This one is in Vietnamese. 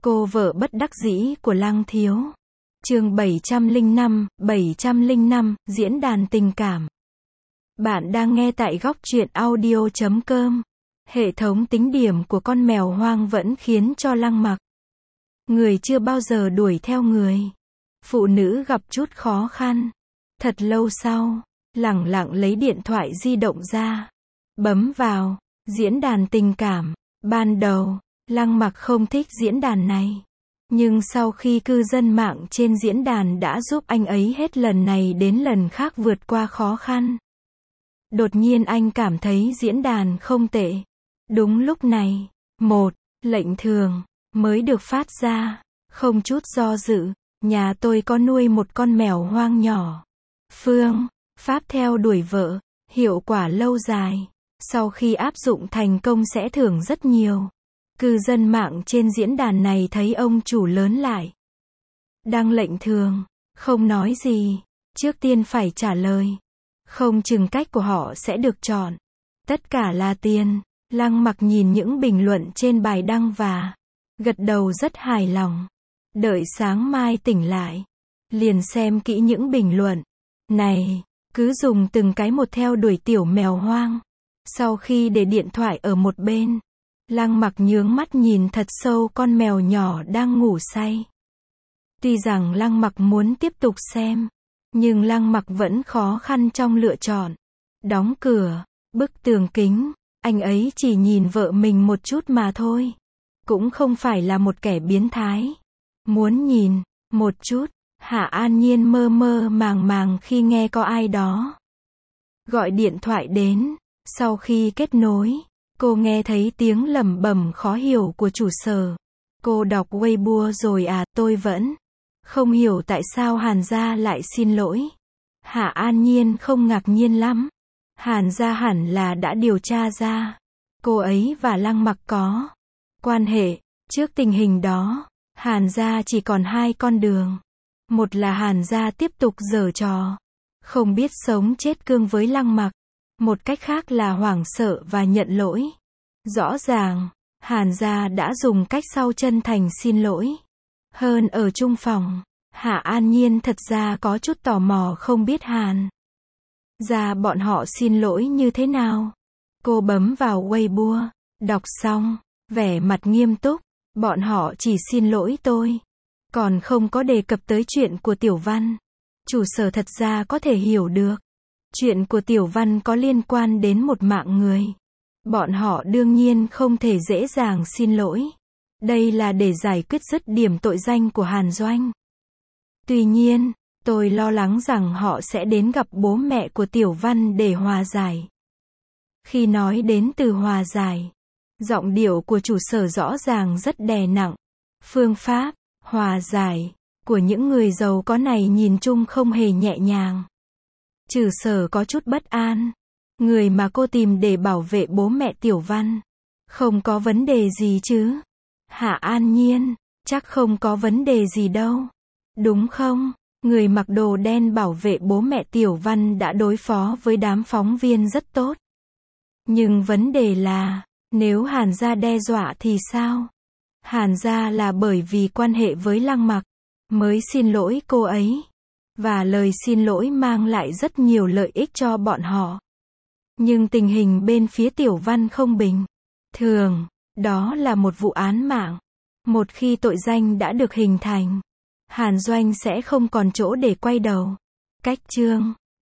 Cô vợ bất đắc dĩ của Lăng Thiếu. Chương 705, diễn đàn tình cảm. Bạn đang nghe tại góc truyện audio.com. Hệ thống tính điểm của con mèo hoang vẫn khiến cho Lăng Mặc. Người chưa bao giờ đuổi theo người. Phụ nữ gặp chút khó khăn. Thật lâu sau, lẳng lặng lấy điện thoại di động ra. Bấm vào, diễn đàn tình cảm. Ban đầu, Lăng Mặc không thích diễn đàn này. Nhưng sau khi cư dân mạng trên diễn đàn đã giúp anh ấy hết lần này đến lần khác vượt qua khó khăn. Đột nhiên anh cảm thấy diễn đàn không tệ. Đúng lúc này, một lệnh thường mới được phát ra. Không chút do dự, nhà tôi có nuôi một con mèo hoang nhỏ. Phương pháp theo đuổi vợ, hiệu quả lâu dài. Sau khi áp dụng thành công sẽ thưởng rất nhiều. Cư dân mạng trên diễn đàn này thấy ông chủ lớn lại đăng lệnh thường, không nói gì, trước tiên phải trả lời. Không chừng cách của họ sẽ được chọn. Tất cả là tiền. Lăng Mặc nhìn những bình luận trên bài đăng và gật đầu rất hài lòng. Đợi sáng mai tỉnh lại, liền xem kỹ những bình luận này, cứ dùng từng cái một theo đuổi tiểu mèo hoang. Sau khi để điện thoại ở một bên, Lăng Mặc nhướng mắt nhìn thật sâu con mèo nhỏ đang ngủ say. Tuy rằng Lăng Mặc muốn tiếp tục xem, nhưng Lăng Mặc vẫn khó khăn trong lựa chọn. Đóng cửa, bức tường kính, anh ấy chỉ nhìn vợ mình một chút mà thôi. Cũng không phải là một kẻ biến thái. Muốn nhìn một chút. Hạ An Nhiên mơ mơ màng màng khi nghe có ai đó gọi điện thoại đến. Sau khi kết nối, cô nghe thấy tiếng lẩm bẩm khó hiểu của chủ sở. Cô đọc Weibo rồi à, tôi vẫn không hiểu tại sao Hàn gia lại xin lỗi. Hạ An Nhiên không ngạc nhiên lắm. Hàn gia hẳn là đã điều tra ra cô ấy và Lăng Mặc có quan hệ. Trước tình hình đó, Hàn gia chỉ còn hai con đường. Một là Hàn gia tiếp tục giở trò, không biết sống chết cương với Lăng Mặc. Một cách khác là hoảng sợ và nhận lỗi. Rõ ràng, Hàn gia đã dùng cách sau chân thành xin lỗi. Hơn ở chung phòng, Hạ An Nhiên thật ra có chút tò mò không biết Hàn gia bọn họ xin lỗi như thế nào. Cô bấm vào Weibo, đọc xong, vẻ mặt nghiêm túc. Bọn họ chỉ xin lỗi tôi, còn không có đề cập tới chuyện của Tiểu Văn. Chủ sở thật ra có thể hiểu được. Chuyện của Tiểu Văn có liên quan đến một mạng người. Bọn họ đương nhiên không thể dễ dàng xin lỗi. Đây là để giải quyết dứt điểm tội danh của Hàn Doanh. Tuy nhiên, tôi lo lắng rằng họ sẽ đến gặp bố mẹ của Tiểu Văn để hòa giải. Khi nói đến từ hòa giải, giọng điệu của chủ sở rõ ràng rất đè nặng. Phương pháp hòa giải của những người giàu có này nhìn chung không hề nhẹ nhàng. Chủ sở có chút bất an. Người mà cô tìm để bảo vệ bố mẹ Tiểu Văn không có vấn đề gì chứ? Hạ An Nhiên, chắc không có vấn đề gì đâu. Đúng không? Người mặc đồ đen bảo vệ bố mẹ Tiểu Văn đã đối phó với đám phóng viên rất tốt. Nhưng vấn đề là, nếu Hàn gia đe dọa thì sao? Hàn gia là bởi vì quan hệ với Lăng Mặc mới xin lỗi cô ấy. Và lời xin lỗi mang lại rất nhiều lợi ích cho bọn họ. Nhưng tình hình bên phía Tiểu Văn không bình thường. Đó là một vụ án mạng. Một khi tội danh đã được hình thành, Hàn Doanh sẽ không còn chỗ để quay đầu. Cách chương